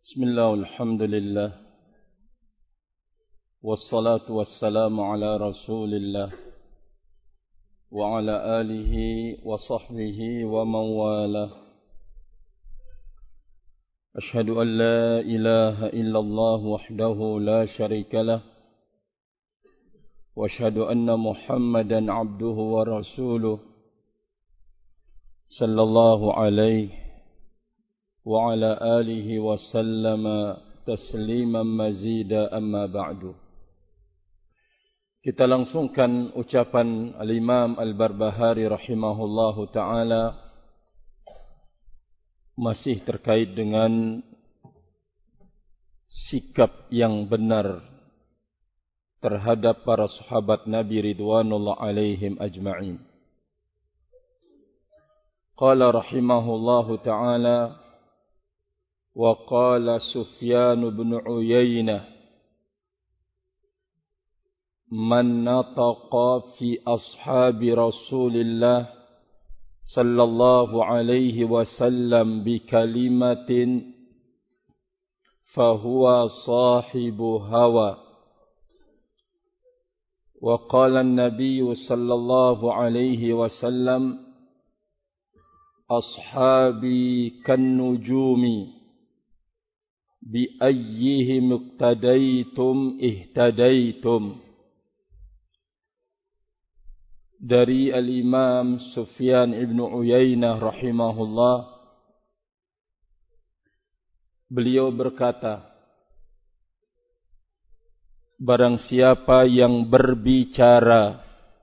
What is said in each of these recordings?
Bismillah, alhamdulillah, wassalatu wassalamu ala rasulillah, wa ala alihi wa sahbihi wa man walah. Ashhadu an la ilaha illallah wahdahu la sharika lah, wa ashhadu anna Muhammadan abduhu wa rasuluh, sallallahu alaihi wa ala alihi wa sallama tasliman mazida amma ba'du. Kita langsungkan ucapan Al-Imam Al-Barbahari rahimahullahu ta'ala masih terkait dengan sikap yang benar terhadap para sahabat Nabi ridwanullah alaihim ajma'in. Qala rahimahullahu ta'ala وقال سفيان بن عيينة من نطق في أصحاب رسول الله صلى الله عليه وسلم بكلمة فهو صاحب هوى وقال النبي صلى الله عليه وسلم أصحابي كالنجوم بأيهم اقتديتم اهتديتم. Dari Al-Imam Sufyan ibn Uyainah rahimahullah, beliau berkata, barang siapa yang berbicara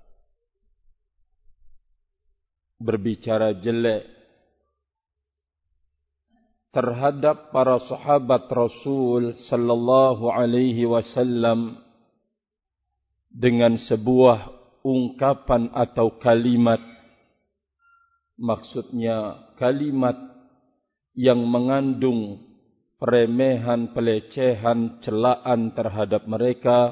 jelek terhadap para sahabat Rasul sallallahu alaihi wasallam dengan sebuah ungkapan atau kalimat, maksudnya kalimat yang mengandung peremehan, pelecehan, celaan terhadap mereka,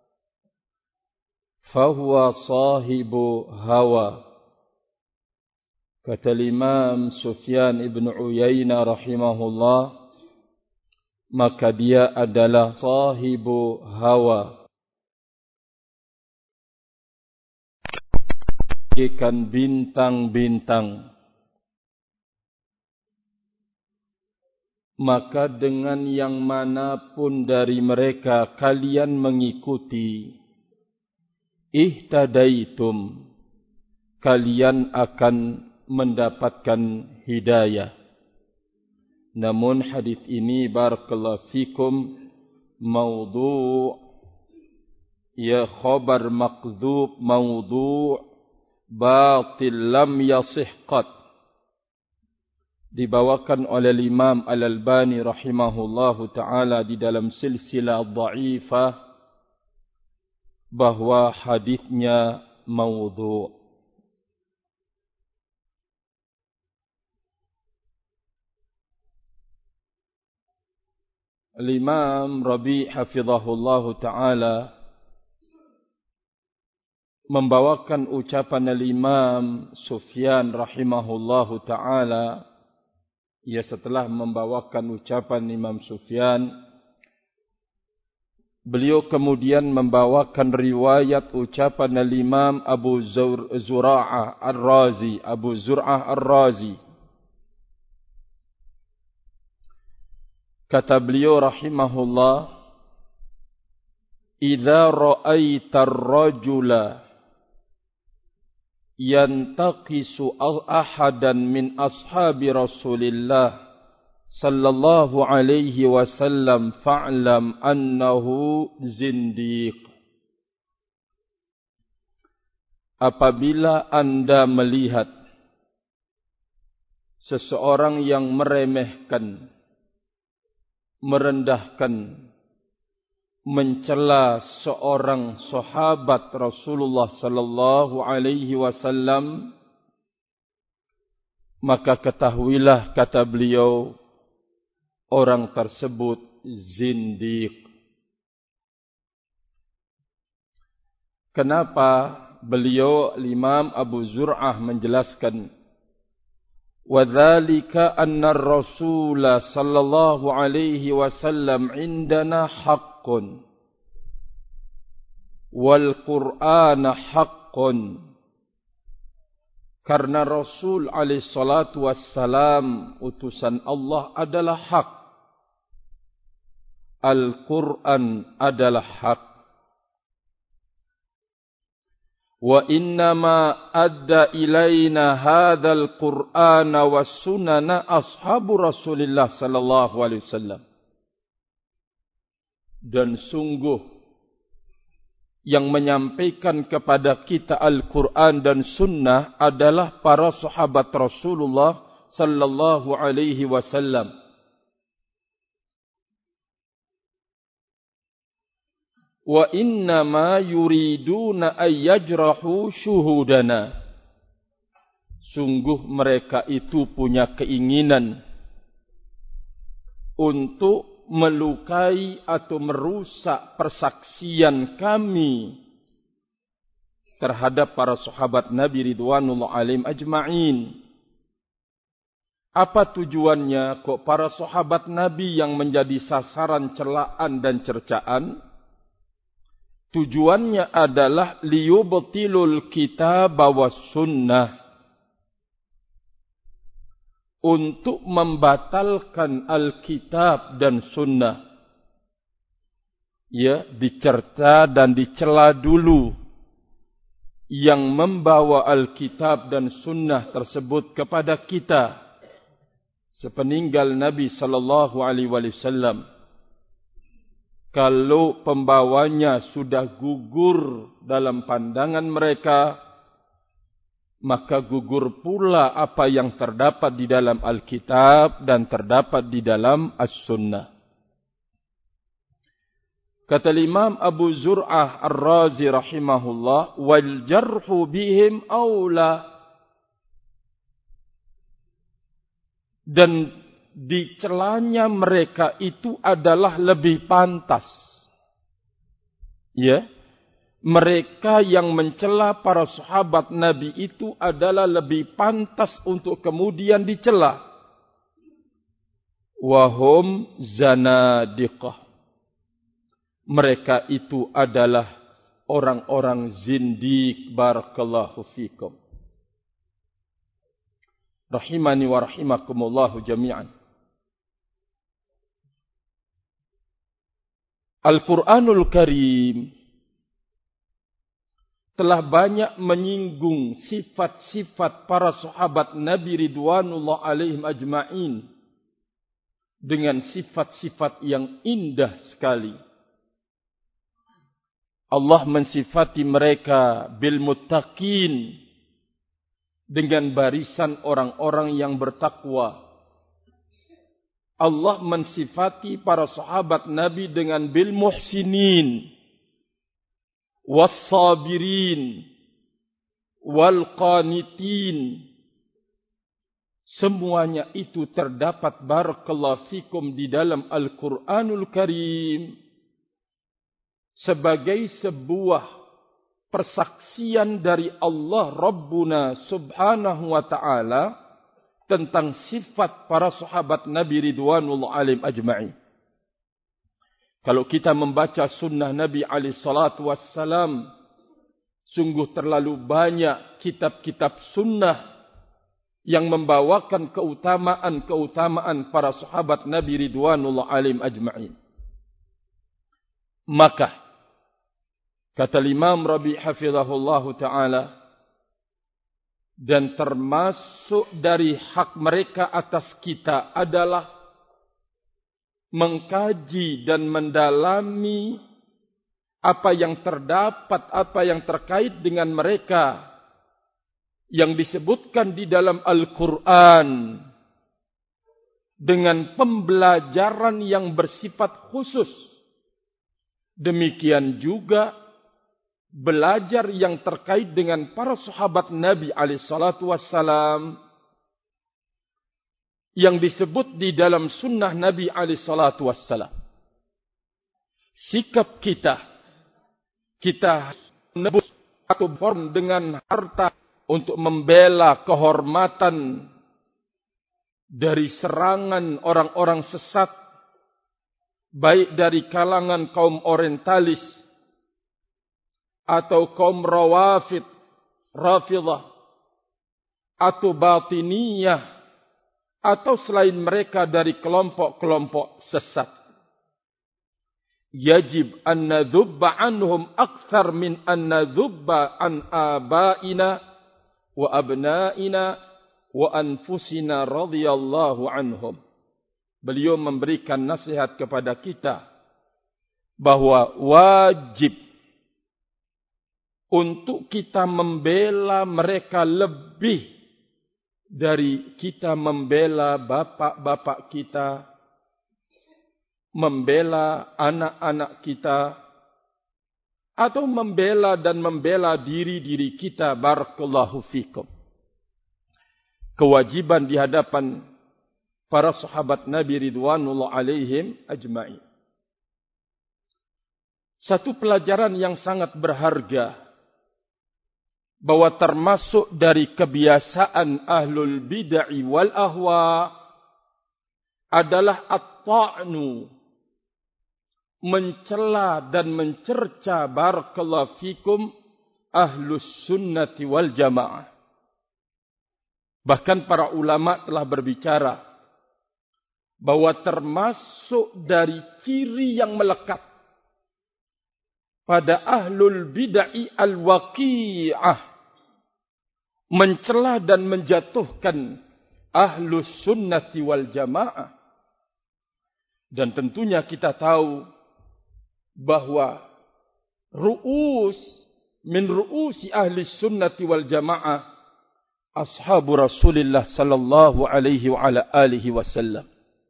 fahuwa sahibu hawa. Kata Imam Sufyan ibn Uyainah rahimahullah, maka dia adalah sahibu hawa, bagaikan bintang-bintang. Maka dengan yang manapun dari mereka kalian mengikuti, ihtadaitum, kalian akan mendapatkan hidayah. Namun hadis ini barakallahu fikum maudhu', ya khabar makdzub, maudhu' batil lam yasih qat, dibawakan oleh Imam Al-Albani rahimahullahu ta'ala di dalam silsilah dha'ifah bahwa hadisnya maudhu'. Al-Imam Rabi' hafizahullahu ta'ala membawakan ucapan Al-Imam Sufyan rahimahullahu ta'ala. Ia setelah membawakan ucapan Imam Sufyan, beliau kemudian membawakan riwayat ucapan Al-Imam Abu Zur'ah Ar-Razi, Abu Zur'ah Ar-Razi. Kata beliau rahimahullah, idza ra'aita ar-rajula yantaqisu ahadan min ashabi Rasulillah sallallahu alaihi wasallam fa'lam annahu zindiq. Apabila Anda melihat seseorang yang meremehkan, merendahkan, mencela seorang sahabat Rasulullah sallallahu alaihi wasallam, maka ketahuilah, kata beliau, orang tersebut zindiq. Kenapa beliau Imam Abu Zur'ah menjelaskan وذلك أن الرسول صلى الله عليه وسلم عندنا حق والقرآن حق. Karena Rasul alaihi salatu wassalam utusan Allah adalah hak. Al-Quran adalah hak. Wa innama adda ilaina hadzal Qur'ana was sunana ashabu Rasulillah sallallahu alaihi wasallam. Dan sungguh yang menyampaikan kepada kita Al-Quran dan Sunnah adalah para sahabat Rasulullah sallallahu alaihi wasallam. Wa innama yuriduna ayyajrahu syuhudana. Sungguh mereka itu punya keinginan untuk melukai atau merusak persaksian kami terhadap para sahabat Nabi ridwanullah alaihim ajma'in. Apa tujuannya kok para sahabat Nabi yang menjadi sasaran celaan dan cercaan? Tujuannya adalah liyubtilul kitab was sunnah, untuk membatalkan Alkitab dan Sunnah. Ya, dicerca dan dicela dulu yang membawa Alkitab dan Sunnah tersebut kepada kita sepeninggal Nabi sallallahu alaihi wasallam. Kalau pembawanya sudah gugur dalam pandangan mereka, maka gugur pula apa yang terdapat di dalam Alkitab dan terdapat di dalam As-Sunnah. Kata Imam Abu Zur'ah Ar-Razi rahimahullah, wal jarhu bihim aula. Dan dicelanya mereka itu adalah lebih pantas. Ya. Mereka yang mencela para sahabat Nabi itu adalah lebih pantas untuk kemudian dicela. Wahum zanadiqah. Mereka itu adalah orang-orang zindiq. Barakallahu fikum. Rahimani wa rahimakumullahu jami'an. Al-Quranul Karim telah banyak menyinggung sifat-sifat para sahabat Nabi ridwanullah alaihim ajma'in dengan sifat-sifat yang indah sekali. Allah mensifati mereka bil muttaqin, dengan barisan orang-orang yang bertakwa. Allah mensifati para sahabat Nabi dengan bil muhsinin, was-sabirin, wal-qanitin. Semuanya itu terdapat barakallahu fikum di dalam Al-Quranul Karim sebagai sebuah persaksian dari Allah Rabbuna subhanahu wa ta'ala tentang sifat para sahabat Nabi ridwanullah alaihim ajma'in. Kalau kita membaca sunnah Nabi SAW, sungguh terlalu banyak kitab-kitab sunnah yang membawakan keutamaan-keutamaan para sahabat Nabi ridwanullah alaihim ajma'in. Maka, kata Imam Rabi hafizahullahu ta'ala, dan termasuk dari hak mereka atas kita adalah mengkaji dan mendalami apa yang terdapat, apa yang terkait dengan mereka yang disebutkan di dalam Al-Quran dengan pembelajaran yang bersifat khusus. Demikian juga belajar yang terkait dengan para sahabat Nabi SAW yang disebut di dalam sunnah Nabi SAW. Sikap kita menebus atau born dengan harta untuk membela kehormatan dari serangan orang-orang sesat, baik dari kalangan kaum orientalis atau kaum Rafidah atau Batiniyah atau selain mereka dari kelompok-kelompok sesat. Yajib an nadhubba anhum akthar min an nadhubba an abaina wa abnaina wa anfusina radhiyallahu anhum. Beliau memberikan nasihat kepada kita bahwa wajib untuk kita membela mereka lebih dari kita membela bapak-bapak kita, membela anak-anak kita, atau membela dan membela diri-diri kita. Barakallahu fikum. Kewajiban di hadapan para sahabat Nabi ridwanullah alaihim ajma'in. Satu pelajaran yang sangat berharga, bahwa termasuk dari kebiasaan ahlul bid'ah wal ahwa adalah at-ta'nu, mencela dan mencerca barakallahu fikum ahlus sunnati wal jamaah. Bahkan para ulama telah berbicara bahwa termasuk dari ciri yang melekat pada ahlul bid'ah al-waqi'ah, mencela dan menjatuhkan ahlus sunnati wal jamaah. Dan tentunya kita tahu bahwa min ru'usi ahli sunnati wal jamaah ashabu Rasulillah sallallahu alaihi wa ala alihi wasallam.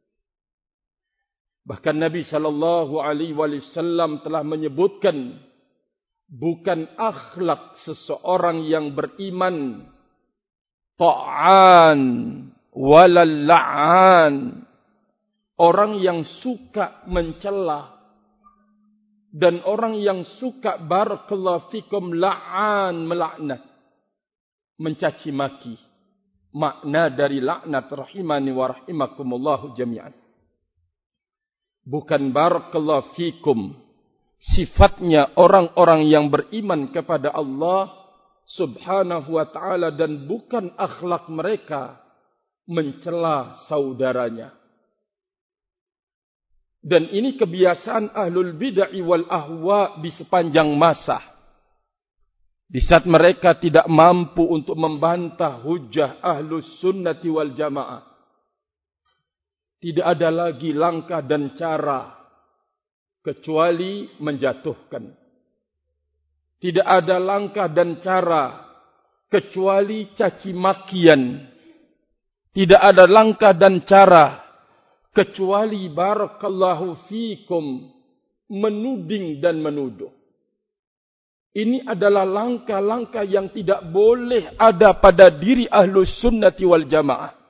Bahkan Nabi sallallahu alaihi wasallam telah menyebutkan, bukan akhlak seseorang yang beriman ta'an walal la'an, orang yang suka mencela dan orang yang suka barakallahu fikum la'an, melaknat, mencaci maki. Makna dari laknat rahimani wa rahimakumullahu jami'an. Bukan barakallahu fikum sifatnya orang-orang yang beriman kepada Allah subhanahu wa ta'ala, dan bukan akhlak mereka mencela saudaranya. Dan ini kebiasaan ahlul bid'ah wal ahwa di sepanjang masa. Di saat mereka tidak mampu untuk membantah hujjah ahlus sunnati wal jamaah, tidak ada lagi langkah dan cara kecuali menjatuhkan. Tidak ada langkah dan cara kecuali caci makian. Tidak ada langkah dan cara kecuali barakallahu fikum menuding dan menuduh. Ini adalah langkah-langkah yang tidak boleh ada pada diri ahlus sunnati wal jamaah.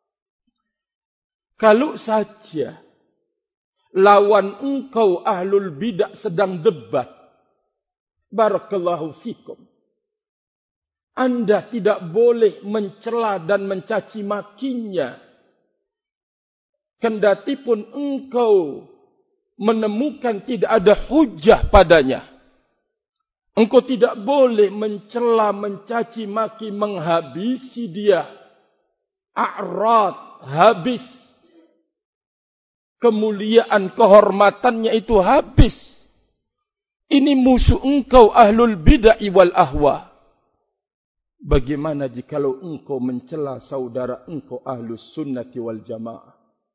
Kalau saja lawan engkau ahlul bid'ah sedang debat, barakallahu fikum, Anda tidak boleh mencela dan mencaci makinya. Kendatipun engkau menemukan tidak ada hujah padanya, engkau tidak boleh mencela, mencaci maki, menghabisi dia. A'rad, habis. Kemuliaan, kehormatannya itu habis. Ini musuh engkau ahlul bid'ah wal ahwa. Bagaimana jikalau engkau mencela saudara engkau ahlus sunnati wal jamaah?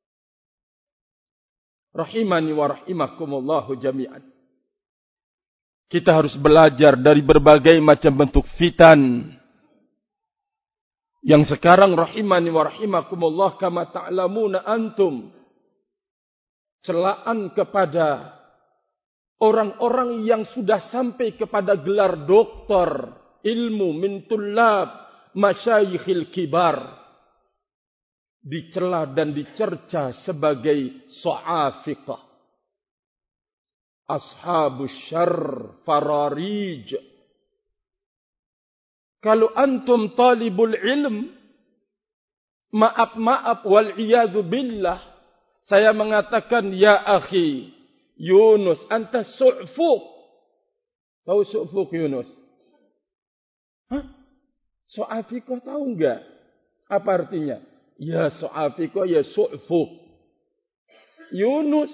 Rahimani wa rahimakumullahu jami'an. Kita harus belajar dari berbagai macam bentuk fitan yang sekarang rahimani wa rahimakumullah kama ta'lamuna antum, celaan kepada orang-orang yang sudah sampai kepada gelar doktor ilmu min tullab masyayikhil kibar, dicela dan dicerca sebagai so'afiqah, ashabus syarr, fararij. Kalau antum talibul ilm, Maaf wal'iyadzu billah. Saya mengatakan, ya akhi Yunus, anta su'fuq. Tahu su'fuq Yunus? Hah? So'afikoh tahu enggak? Apa artinya? Ya so'afikoh, ya su'fuq. Yunus,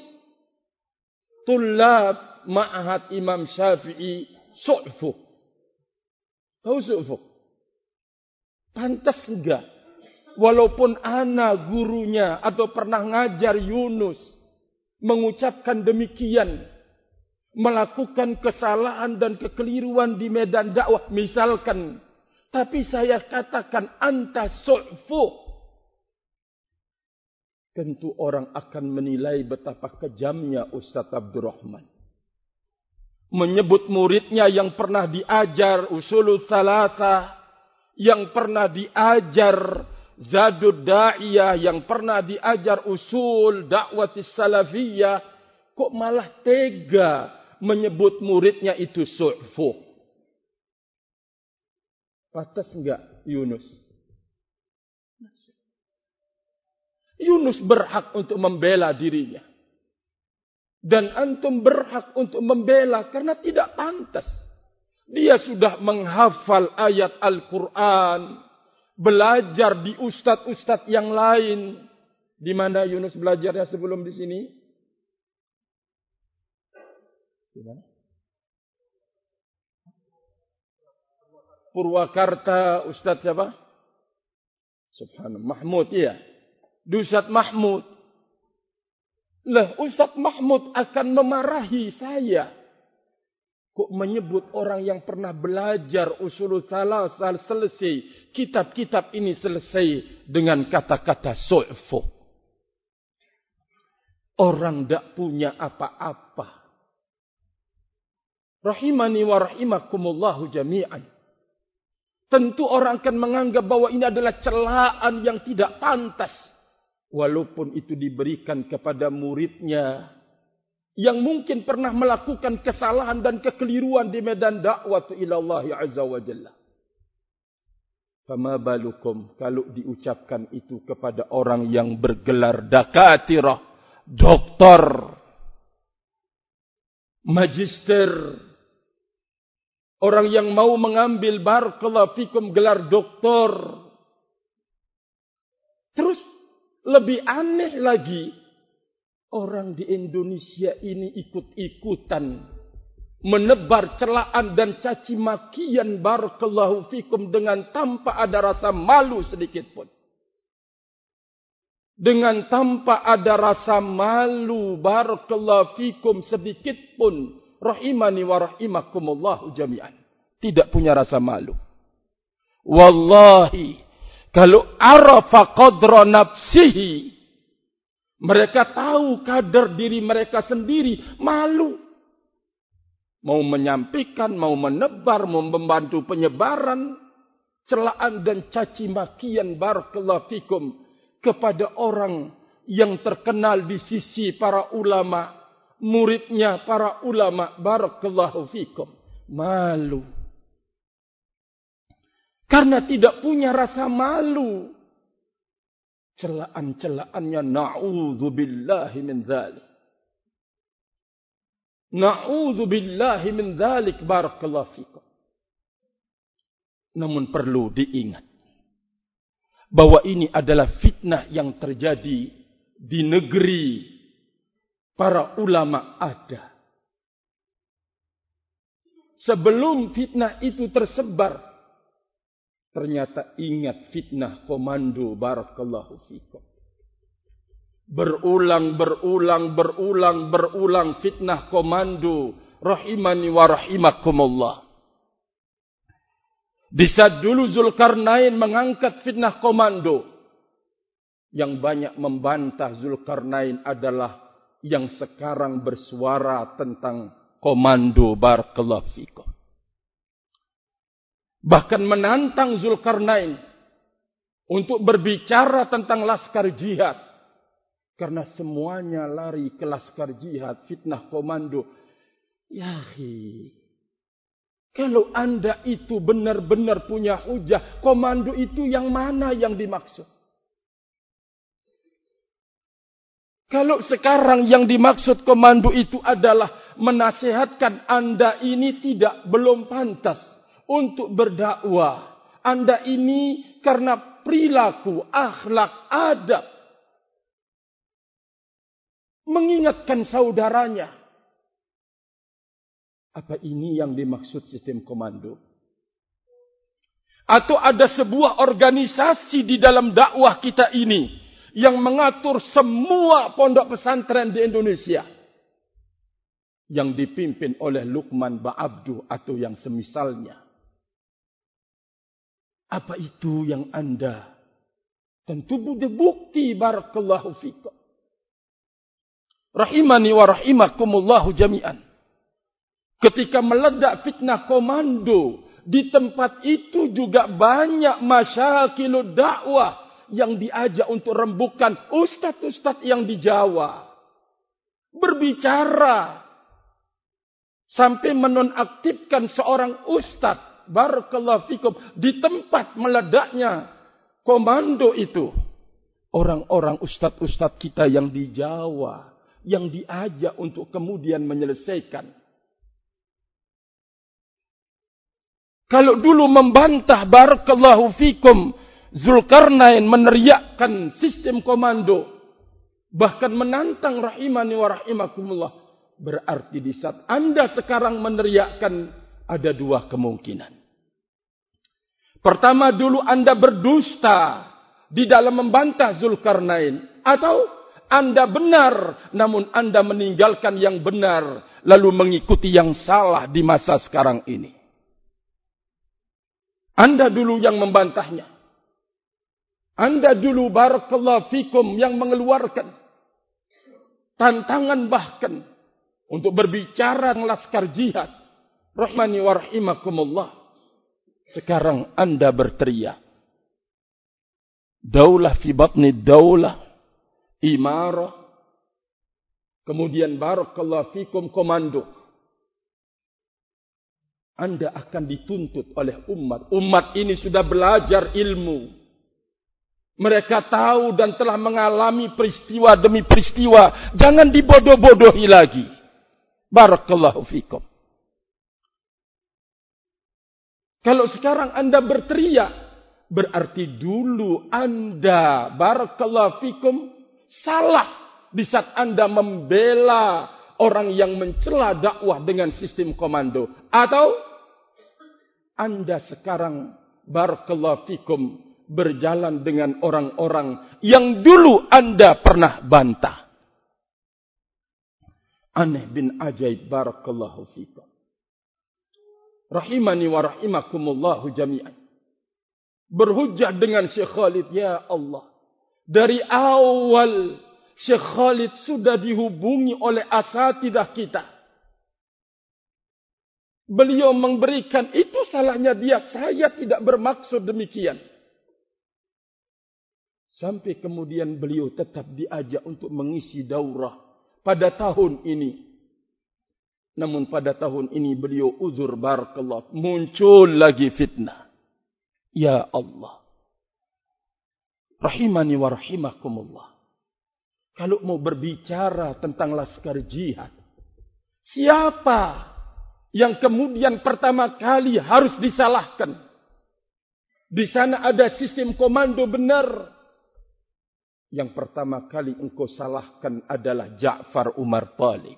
tulab ma'had Imam Syafi'i, su'fuq. Tahu su'fuq? Pantas enggak? Walaupun ana gurunya atau pernah ngajar Yunus mengucapkan demikian, melakukan kesalahan dan kekeliruan di medan dakwah misalkan, tapi saya katakan anta su'fuq, tentu orang akan menilai betapa kejamnya Ustaz Abdurrahman menyebut muridnya yang pernah diajar usulul salatah, yang pernah diajar Zadud Da'iyah, yang pernah diajar usul dakwatis salafiyah, kok malah tega menyebut muridnya itu su'fuq. Pantas enggak Yunus? Yunus berhak untuk membela dirinya. Dan antum berhak untuk membela karena tidak pantas. Dia sudah menghafal ayat Al-Quran, belajar di ustadz-ustadz yang lain. Di mana Yunus belajarnya sebelum di sini? Di mana? Purwakarta, Ustadz siapa? Subhanallah, Mahmud, iya. Di Ustadz Mahmud. Lah, Ustadz Mahmud akan memarahi saya. Kok menyebut orang yang pernah belajar usulul salasah selesai, kitab-kitab ini selesai dengan kata-kata su'fuq. Orang tak punya apa-apa. Rahimani wa rahimakumullahu jami'an. Tentu orang akan menganggap bahwa ini adalah celaan yang tidak pantas. Walaupun itu diberikan kepada muridnya yang mungkin pernah melakukan kesalahan dan kekeliruan di medan dakwah ila Allah azza wa jalla. Fama balukum kalau diucapkan itu kepada orang yang bergelar dakatirah, doktor, magister, orang yang mau mengambil barakallahu fikum gelar doktor. Terus lebih aneh lagi, orang di Indonesia ini ikut-ikutan menebar celaan dan caci makian barakallahu fikum dengan tanpa ada rasa malu sedikit pun. Dengan tanpa ada rasa malu barakallahu fikum sedikit pun. Rahimani wa rahimakumullahu jami'an. Tidak punya rasa malu. Wallahi, kalau arafa qadra nafsihi, mereka tahu kadar diri mereka sendiri, malu. Mau menyampaikan, mau menebar, mau membantu penyebaran celaan dan caci makian barakallahu fikum kepada orang yang terkenal di sisi para ulama, muridnya para ulama barakallahu fikum. Malu. Karena tidak punya rasa malu. Celaan-celaannya na'udzubillahi min dzalik. Na'udzubillahi min dzalik barakallahu fikum. Namun perlu diingat bahwa ini adalah fitnah yang terjadi di negeri para ulama ada. Sebelum fitnah itu tersebar, ternyata ingat fitnah komando barakallahu fikum. Berulang fitnah komando. Rahimani wa rahimakumullah. Di saat dulu Zulkarnain mengangkat fitnah komando, yang banyak membantah Zulkarnain adalah yang sekarang bersuara tentang komando barakallahu fikum. Bahkan menantang Zulkarnain untuk berbicara tentang laskar jihad. Karena semuanya lari ke laskar jihad, fitnah komando. Yahi, kalau anda itu benar-benar punya hujah, komando itu yang mana yang dimaksud? Kalau sekarang yang dimaksud komando itu adalah menasihatkan Anda ini belum pantas untuk berdakwah. Anda ini karena perilaku, akhlak, adab. Mengingatkan saudaranya. Apa ini yang dimaksud sistem komando? Atau ada sebuah organisasi di dalam dakwah kita ini yang mengatur semua pondok pesantren di Indonesia yang dipimpin oleh Luqman Ba'abdu atau yang semisalnya. Apa itu yang Anda? Tentu butuh bukti. Barakallahu fikum. Rahimani wa rahimakumullahu jami'an. Ketika meledak fitnah komando, di tempat itu juga banyak masyakilud dakwah yang diajak untuk rembukan ustadz-ustadz yang di Jawa. Berbicara. Sampai menonaktifkan seorang ustadz. Barakallahu fikum. Di tempat meledaknya komando itu. Orang-orang ustadz-ustadz kita yang di Jawa. Yang diajak untuk kemudian menyelesaikan. Kalau dulu membantah barakallahu fikum Zulkarnain meneriakkan sistem komando, bahkan menantang rahimani wa rahimakumullah, berarti di saat Anda sekarang meneriakkan ada dua kemungkinan. Pertama, dulu Anda berdusta di dalam membantah Zulkarnain, atau Anda benar namun Anda meninggalkan yang benar lalu mengikuti yang salah di masa sekarang ini. Anda dulu yang membantahnya. Anda dulu barakallahu fikum yang mengeluarkan tantangan bahkan untuk berbicara tentang laskar jihad. Rahmani wa rahimakumullah. Sekarang Anda berteriak. Daulah fi batni daulah. Imarah. Kemudian barakallahu fikum komando. Anda akan dituntut oleh umat. Umat ini sudah belajar ilmu. Mereka tahu dan telah mengalami peristiwa demi peristiwa. Jangan dibodoh-bodohi lagi. Barakallahu fikum. Kalau sekarang Anda berteriak, berarti dulu Anda, barakallahu fikum, salah di saat Anda membela orang yang mencela dakwah dengan sistem komando. Atau Anda sekarang barakallahu fikum berjalan dengan orang-orang yang dulu Anda pernah bantah. Aneh bin ajaib barakallahu fikum. Rahimani wa rahimakumullahu jami'an. Berhujjah dengan Syekh Khalid, ya Allah. Dari awal Syekh Khalid sudah dihubungi oleh asatidah kita. Beliau memberikan, itu salahnya dia, saya tidak bermaksud demikian. Sampai kemudian beliau tetap diajak untuk mengisi daurah pada tahun ini. Namun pada tahun ini beliau uzur barakallah. Muncul lagi fitnah. Ya Allah. Rahimani wa rahimakumullah. Kalau mau berbicara tentang laskar jihad, siapa yang kemudian pertama kali harus disalahkan? Di sana ada sistem komando benar. Yang pertama kali engkau salahkan adalah Ja'far Umar Talib.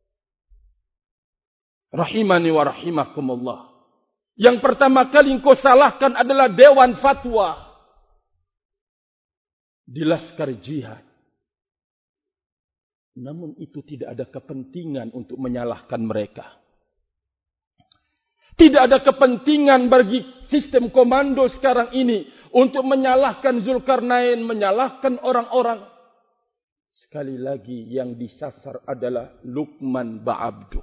Rahimani wa rahimakumullah. Yang pertama kali engkau salahkan adalah Dewan Fatwa di laskar jihad. Namun itu tidak ada kepentingan untuk menyalahkan mereka. Tidak ada kepentingan bagi sistem komando sekarang ini untuk menyalahkan Zulkarnain, menyalahkan orang-orang. Sekali lagi yang disasar adalah Luqman Ba'abdu.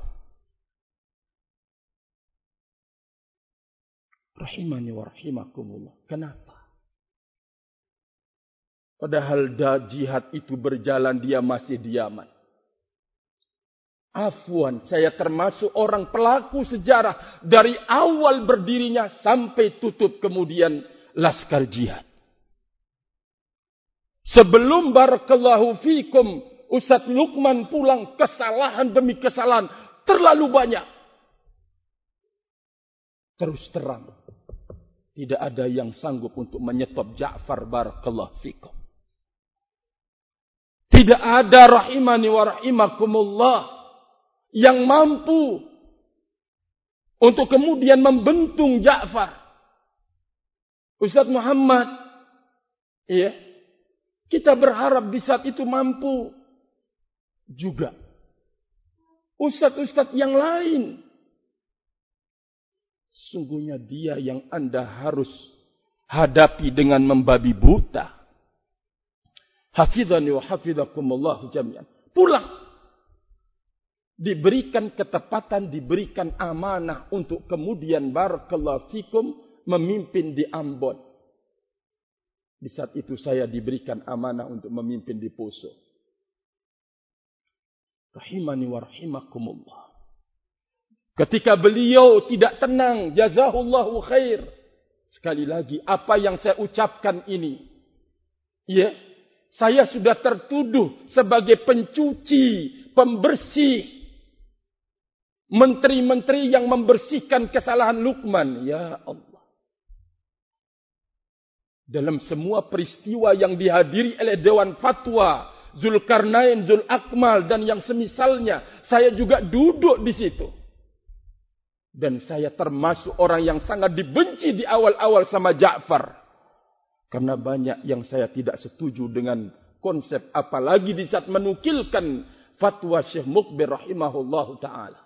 Rahimani wa rahimakumullah. Kenapa? Padahal jihad itu berjalan, dia masih diaman. Afwan, saya termasuk orang pelaku sejarah dari awal berdirinya sampai tutup kemudian laskar jihad. Sebelum barakallahu fikum Ustaz Lukman pulang, kesalahan demi kesalahan terlalu banyak. Terus terang, tidak ada yang sanggup untuk menyetop Ja'far barakallahu fikum. Tidak ada rahimani wa rahimakumullah yang mampu untuk kemudian membentung Ja'far. Ustaz Muhammad, iya, kita berharap di saat itu mampu juga. Ustaz-ustaz yang lain, sungguhnya dia yang Anda harus hadapi dengan membabi buta. Hafidhani wa hafidhakumullah jami'an. Pulang. Diberikan ketepatan, diberikan amanah untuk kemudian barakallahu fikum memimpin di Ambon. Di saat itu saya diberikan amanah untuk memimpin di Poso. Rahimani wa rahimakumullah. Ketika beliau tidak tenang, jazahullahu khair. Sekali lagi, apa yang saya ucapkan ini, ya, saya sudah tertuduh sebagai pencuci, pembersih, menteri-menteri yang membersihkan kesalahan Lukman. Ya Allah. Dalam semua peristiwa yang dihadiri oleh Dewan Fatwa, Zulkarnain, Zul Akmal dan yang semisalnya, saya juga duduk di situ. Dan saya termasuk orang yang sangat dibenci di awal-awal sama Ja'far. Karena banyak yang saya tidak setuju dengan konsep, apalagi di saat menukilkan fatwa Syekh Mukbir rahimahullahu ta'ala.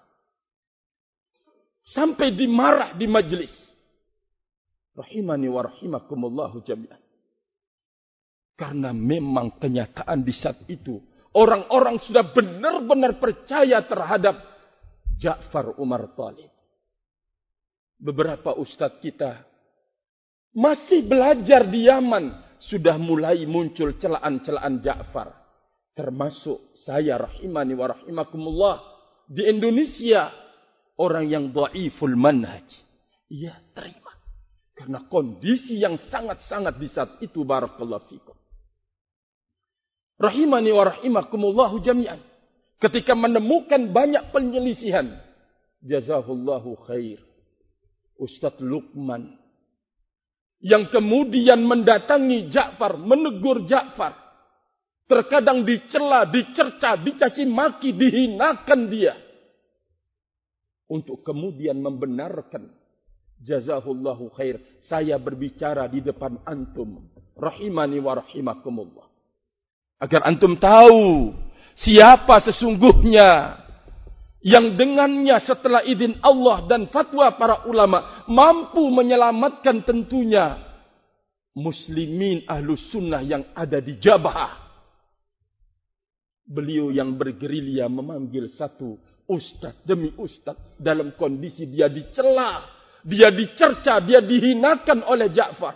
Sampai dimarah di majlis. Rahimani wa rahimakumullahu jami'an. Karena memang kenyataan di saat itu, orang-orang sudah benar-benar percaya terhadap Ja'far Umar Thalib. Beberapa ustadz kita masih belajar di Yaman, sudah mulai muncul celaan-celaan Ja'far. Termasuk saya rahimani wa rahimakumullah di Indonesia, orang yang dhaiful manhaj. Ya, terima. Karena kondisi yang sangat-sangat di saat itu barakallahu fikum. Rahimani wa rahimakumullah jami'an. Ketika menemukan banyak penyelisihan, jazahullahu khair, Ustaz Lukman yang kemudian mendatangi Ja'far, menegur Ja'far. Terkadang dicela, dicerca, dicaci maki, dihinakan dia. Untuk kemudian membenarkan. Jazahullahu khair. Saya berbicara di depan antum. Rahimani wa rahimakumullah. Agar antum tahu siapa sesungguhnya yang dengannya setelah izin Allah dan fatwa para ulama mampu menyelamatkan tentunya muslimin ahlus sunnah yang ada di Jabhah. Beliau yang bergerilya memanggil satu ustaz demi ustaz dalam kondisi dia dicela, dia dicerca, dia dihinakan oleh Ja'far.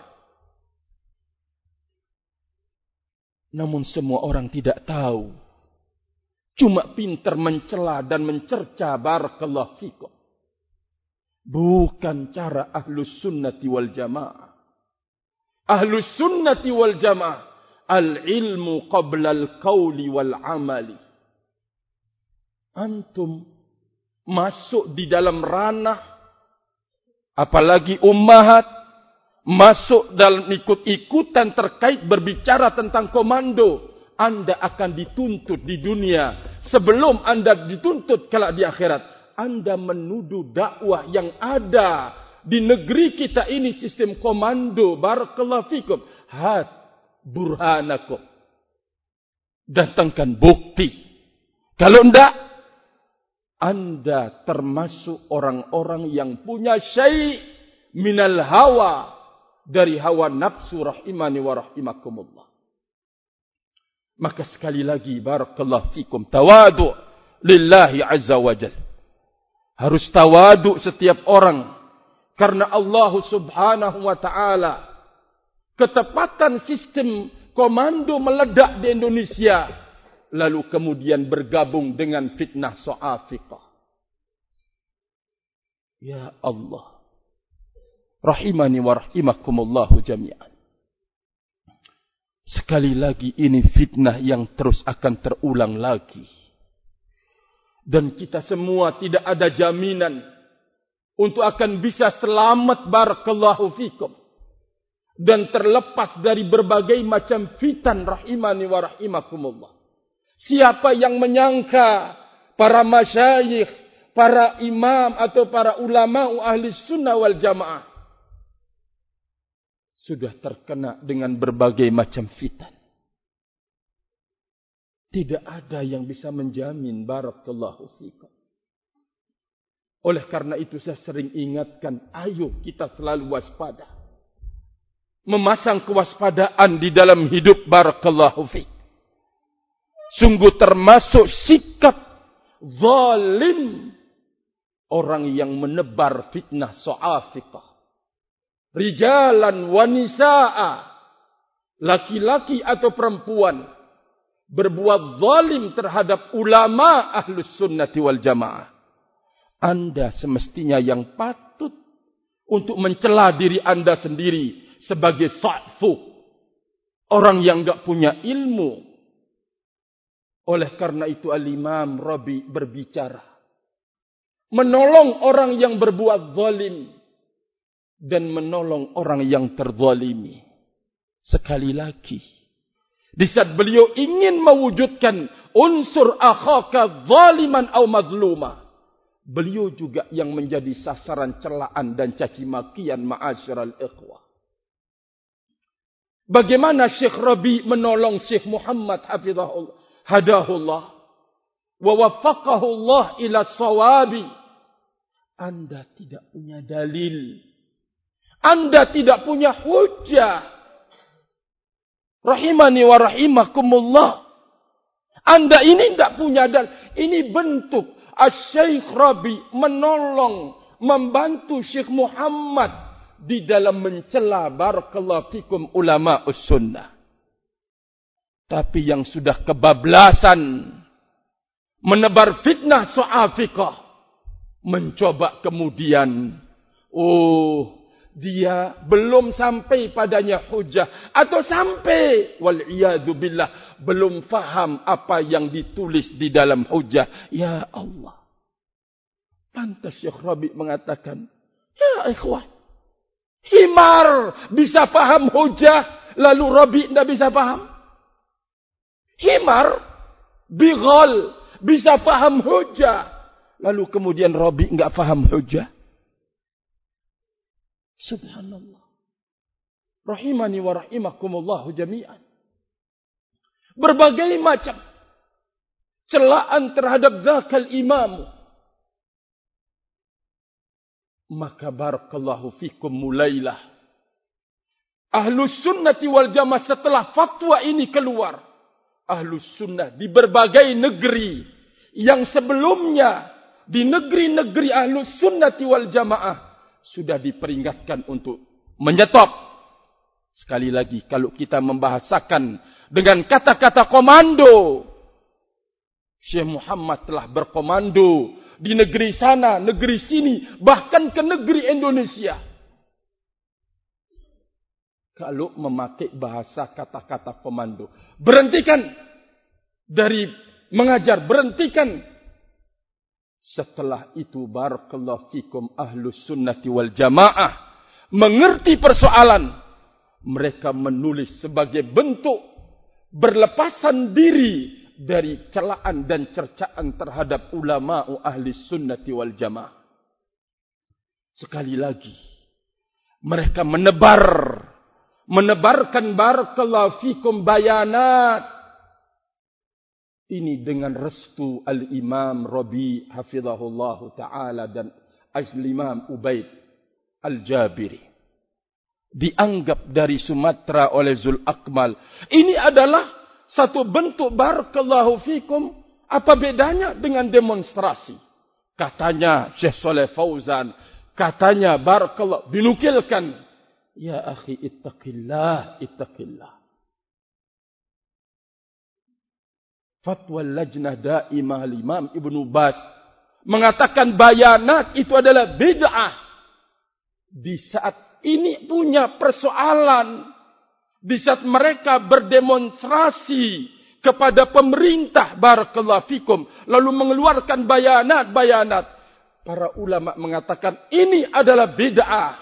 Namun semua orang tidak tahu. Cuma pintar mencela dan mencerca barakallahu fikum. Bukan cara ahlus sunnati wal jamaah. Ahlus sunnati wal jamaah. Al-ilmu qabla al-qawli wal amali. Antum masuk di dalam ranah, apalagi ummahat, masuk dalam ikut-ikutan terkait berbicara tentang komando. Anda akan dituntut di dunia sebelum Anda dituntut kelak di akhirat. Anda menuduh dakwah yang ada di negeri kita ini sistem komando. Barakallahu fikum. Hat burhanakum. Datangkan bukti. Kalau tidak, Anda termasuk orang-orang yang punya syai' minal hawa. Dari hawa nafsu rahimani wa rahimakumullah. Maka sekali lagi barakallahu fikum tawadu' lillahi azza wa jalla. Harus tawadu' setiap orang karena Allah Subhanahu wa taala. Ketepatan sistem komando meledak di Indonesia lalu kemudian bergabung dengan fitnah Sa'iqah. Ya Allah. Rahimani wa rahimakumullah jami'an. Sekali lagi ini fitnah yang terus akan terulang lagi. Dan kita semua tidak ada jaminan untuk akan bisa selamat barakallahu fikum. Dan terlepas dari berbagai macam fitan rahimani wa rahimakumullah. Siapa yang menyangka para masyayikh, para imam atau para ulama ahli sunnah wal jamaah sudah terkena dengan berbagai macam fitan. Tidak ada yang bisa menjamin barakallahu fikum. Oleh karena itu saya sering ingatkan, ayo kita selalu waspada. Memasang kewaspadaan di dalam hidup barakallahu fikum. Sungguh termasuk sikap zalim orang yang menebar fitnah so'afiqah. Rijalan wa nisa'a, laki-laki atau perempuan, berbuat zalim terhadap ulama ahlus sunnati wal jamaah. Anda semestinya yang patut untuk mencela diri anda sendiri sebagai sa'fu, orang yang enggak punya ilmu. Oleh karena itu Al-Imam Rabi berbicara, menolong orang yang berbuat zalim dan menolong orang yang terzalimi. Sekali lagi, di saat beliau ingin mewujudkan unsur akhaka zaliman atau mazluma, beliau juga yang menjadi sasaran celaan dan caci makian ma'asyiral ikhwah. Bagaimana Syekh Rabi menolong Syekh Muhammad hafizahullah, hadahullah, wa waffaqahullah ila sawabi. Anda tidak punya dalil. Anda tidak punya hujah. Rahimani wa rahimakumullah. Anda ini tidak punya dalil. Ini bentuk Syekh Rabi menolong, membantu Syekh Muhammad di dalam mencela barakallahu fikum ulama us-sunnah. Tapi yang sudah kebablasan menebar fitnah so'afiqah, mencoba kemudian, dia belum sampai padanya hujah, atau sampai wal'iyadu billah belum faham apa yang ditulis di dalam hujah. Ya Allah, pantas Syekh Rabi mengatakan, ya ikhwah, himar bisa faham hujah, lalu Rabi tidak bisa faham. Himar, bighal bisa faham hujah, lalu kemudian Rabi enggak faham hujah. Subhanallah. Rahimani wa rahimakumullah jami'an. Berbagai macam celaan terhadap zakal imam. Maka barakallahu fikum mulailah Ahlus Sunnati wal Jamaah setelah fatwa ini keluar. Ahlus Sunnah di berbagai negeri yang sebelumnya di negeri-negeri Ahlus Sunnati wal Jamaah sudah diperingatkan untuk menyetop. Sekali lagi, kalau kita membahasakan dengan kata-kata komando, Syekh Muhammad telah berkomando di negeri sana, negeri sini, bahkan ke negeri Indonesia. Kalau memakai bahasa kata-kata komando, berhentikan dari mengajar, berhentikan. Setelah itu barakallahu fikum ahlus sunnati wal jamaah mengerti persoalan. Mereka menulis sebagai bentuk berlepasan diri dari celaan dan cercaan terhadap ulama ahli sunnati wal jamaah. Sekali lagi, mereka menebarkan barakallahu fikum bayanat ini dengan restu Al-Imam Rabi hafizahullah ta'ala dan Al-Imam Ubaid Al-Jabiri. Dianggap dari Sumatera oleh Zul Akmal. Ini adalah satu bentuk barakallahu fikum. Apa bedanya dengan demonstrasi? Katanya Syekh Saleh Fauzan, katanya barakallahu, dinukilkan. Ya akhi ittaqillah, ittaqillah. Fatwa Lajnah Daimah Imam Ibnu Baz mengatakan bayanat itu adalah bid'ah. Di saat ini punya persoalan Di saat mereka berdemonstrasi kepada pemerintah, barakallahu fikum, lalu mengeluarkan bayanat-bayanat, para ulama mengatakan ini adalah bid'ah.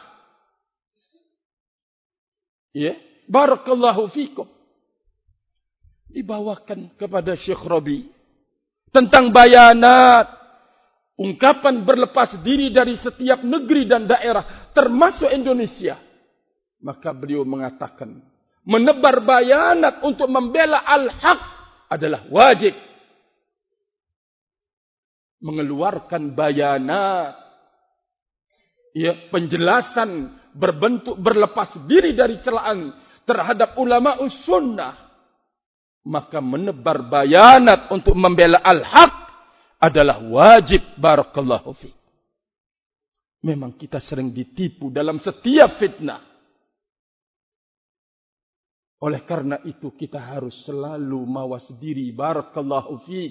Ya, barakallahu fikum. Dibawakan kepada Syekh Rabi tentang bayanat, ungkapan berlepas diri dari setiap negeri dan daerah, termasuk Indonesia. Maka beliau mengatakan, menebar bayanat untuk membela al-haq adalah wajib. Mengeluarkan bayanat, ya, penjelasan berbentuk berlepas diri dari celaan terhadap ulama sunnah, maka menebar bayanat untuk membela al-haq adalah wajib, barakallahu fi. Memang kita sering ditipu dalam setiap fitnah. Oleh karena itu kita harus selalu mawas diri, barakallahu fi.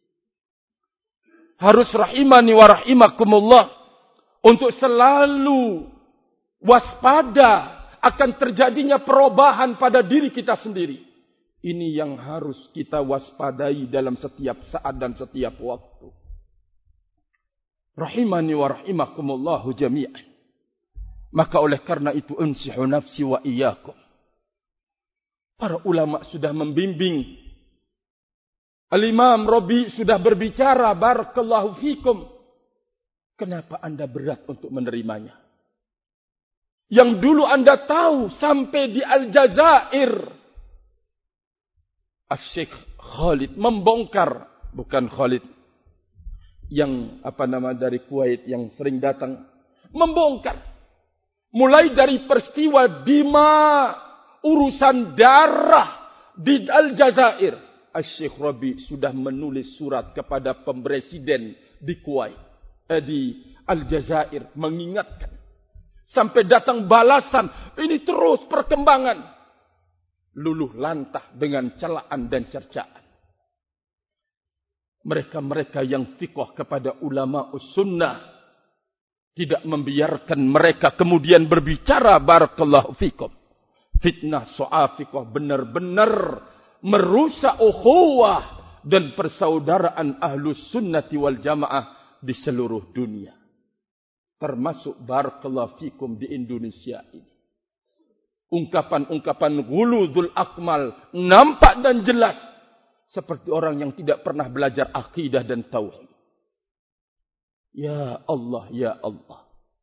Harus rahimani wa rahimakumullah, untuk selalu waspada akan terjadinya perubahan pada diri kita sendiri. Ini yang harus kita waspadai dalam setiap saat dan setiap waktu. Rahimani wa rahimakumullahu jami'an. Maka oleh karena itu, unsihu nafsi wa iyyakum. Para ulama sudah membimbing. Al-Imam Rabi sudah berbicara, barakallahu fikum. Kenapa anda berat untuk menerimanya? Yang dulu anda tahu sampai di Aljazair, Syekh Khalid membongkar, bukan Khalid yang dari Kuwait yang sering datang, membongkar mulai dari peristiwa Dima, urusan darah di Aljazair. Syekh Rabi sudah menulis surat kepada presiden di Kuwait, di Aljazair, mengingatkan. Sampai datang balasan, ini terus perkembangan. Luluh lantah dengan celaan dan cercaan. Mereka-mereka yang fiqh kepada ulama sunnah tidak membiarkan mereka kemudian berbicara, barakallahu fikum. Fitnah soal fiqh benar-benar merusak ukhuwah dan persaudaraan ahlus sunnati wal jamaah di seluruh dunia. Termasuk, barakallahu fikum, di Indonesia ini. Ungkapan-ungkapan ghuludzul akmal nampak dan jelas seperti orang yang tidak pernah belajar akidah dan tauhid. Ya Allah, ya Allah.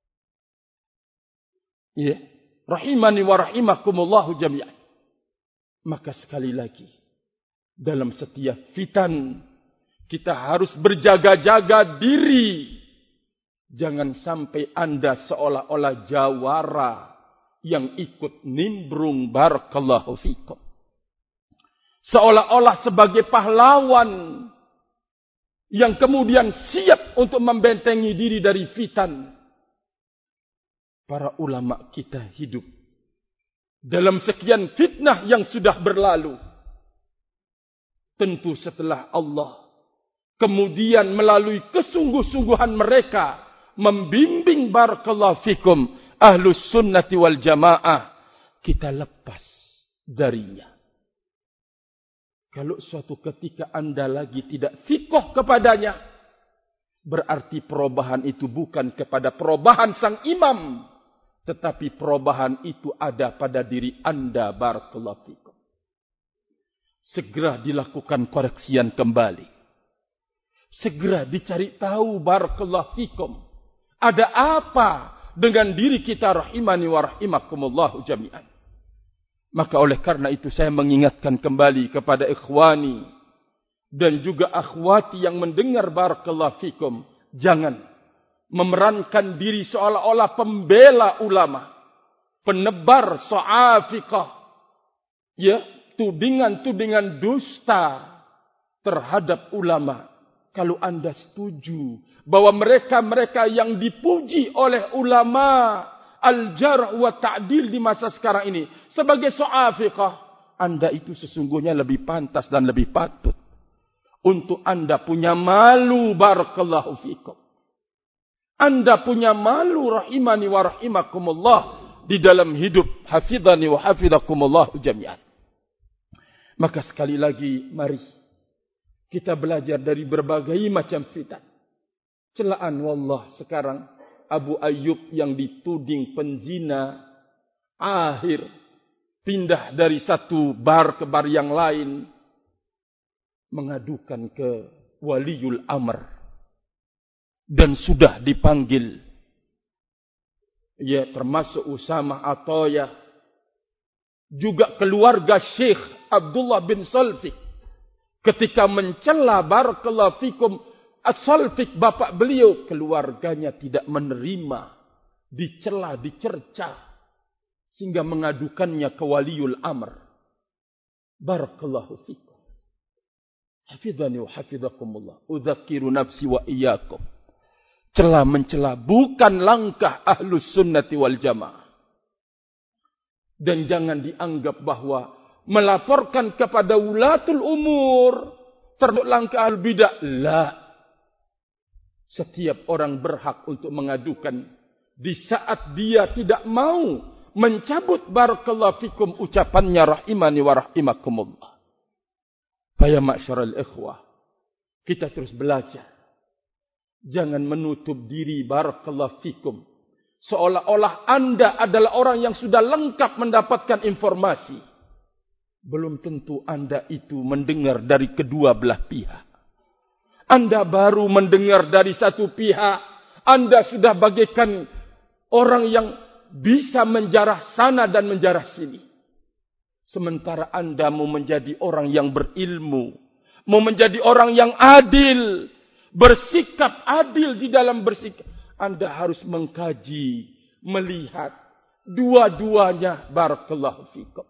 Ya, rahimani wa rahimakumullahu jami'an. Maka sekali lagi, dalam setiap fitan kita harus berjaga-jaga diri. Jangan sampai anda seolah-olah jawara yang ikut nimbrung, barakallahu fikum. Seolah-olah sebagai pahlawan yang kemudian siap untuk membentengi diri dari fitan. Para ulama kita hidup dalam sekian fitnah yang sudah berlalu. Tentu setelah Allah kemudian melalui kesungguh-sungguhan mereka membimbing, barakallahu fikum, ahlus sunnati wal jamaah, kita lepas darinya. Kalau suatu ketika anda lagi tidak fiqh kepadanya, berarti perubahan itu bukan kepada perubahan sang imam, tetapi perubahan itu ada pada diri anda, barakallahu fikum. Segera dilakukan koreksian kembali. Segera dicari tahu, barakallahu fikum, ada apa dengan diri kita, rahimani wa rahimakumullahu jami'an. Maka oleh karena itu saya mengingatkan kembali kepada ikhwani dan juga akhwati yang mendengar, barakallahu fikum, jangan memerankan diri seolah-olah pembela ulama, penebar so'afiqah, ya, tudingan-tudingan dusta terhadap ulama. Kalau anda setuju bahwa mereka-mereka yang dipuji oleh ulama al-jarh wa ta'dil di masa sekarang ini sebagai so'afiqah, anda itu sesungguhnya lebih pantas dan lebih patut untuk anda punya malu, barakallahu fikum. Anda punya malu, rahimani wa rahimakumullah, di dalam hidup. Hafidhani wa hafidhakumullah jami'an. Maka sekali lagi, mari kita belajar dari berbagai macam fitan. Celaan wallah sekarang Abu Ayyub yang dituding penzina, akhir pindah dari satu bar ke bar yang lain, mengadukan ke Waliul Amr dan sudah dipanggil. Ya, termasuk Usama Atoya, juga keluarga Syekh Abdullah bin Salfik, ketika mencela barakallahu fikum As-Salfik, bapak beliau, keluarganya tidak menerima, dicela, dicerca, sehingga mengadukannya ke Waliul Amr. Barakallahu fikum. Hafidhani wa hafidhakumullah. Udzakiru nafsi wa iyyakum. Cela mencela bukan langkah ahlus sunnati wal jamaah. Dan jangan dianggap bahwa melaporkan kepada ulatul umur termasuk langkah ahlul bidah. La. Setiap orang berhak untuk mengadukan di saat dia tidak mau mencabut barakallahu fikum ucapannya rahimani wa rahimakumullah. Ya ma'syaral ikhwah, kita terus belajar. Jangan menutup diri barakallahu fikum seolah-olah Anda adalah orang yang sudah lengkap mendapatkan informasi. Belum tentu Anda itu mendengar dari kedua belah pihak. Anda baru mendengar dari satu pihak, Anda sudah bagaikan orang yang bisa menjarah sana dan menjarah sini. Sementara Anda mau menjadi orang yang berilmu, mau menjadi orang yang adil, bersikap adil di dalam bersikap, Anda harus mengkaji, melihat dua-duanya. Barakallahu fikum.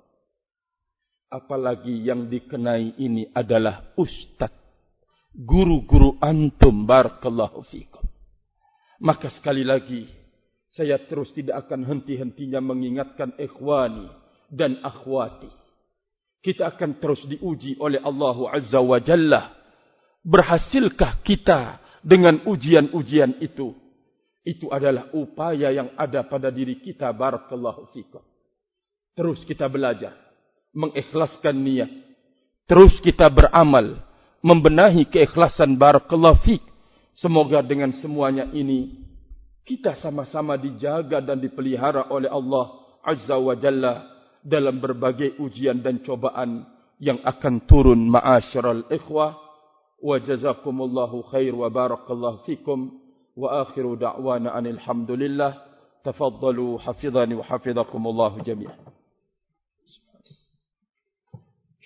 Apalagi yang dikenai ini adalah ustadz, guru-guru antum, barakallahu fikum. Maka sekali lagi, saya terus tidak akan henti-hentinya mengingatkan ikhwani dan akhwati. Kita akan terus diuji oleh Allah Azza wa Jalla. Berhasilkah kita dengan ujian-ujian itu? Itu adalah upaya yang ada pada diri kita, barakallahu fikum. Terus kita belajar, mengikhlaskan niat. Terus kita beramal, membenahi keikhlasan, barakallahu fik. Semoga dengan semuanya ini kita sama-sama dijaga dan dipelihara oleh Allah Azza wa Jalla dalam berbagai ujian dan cobaan yang akan turun. Ma'asyiral ikhwah, wa jazakumullahu khair wa barakallahu fikum, wa akhiru da'wana anil hamdulillah. Tafaddalu hafidhani wa hafidhakumullahu jami'an.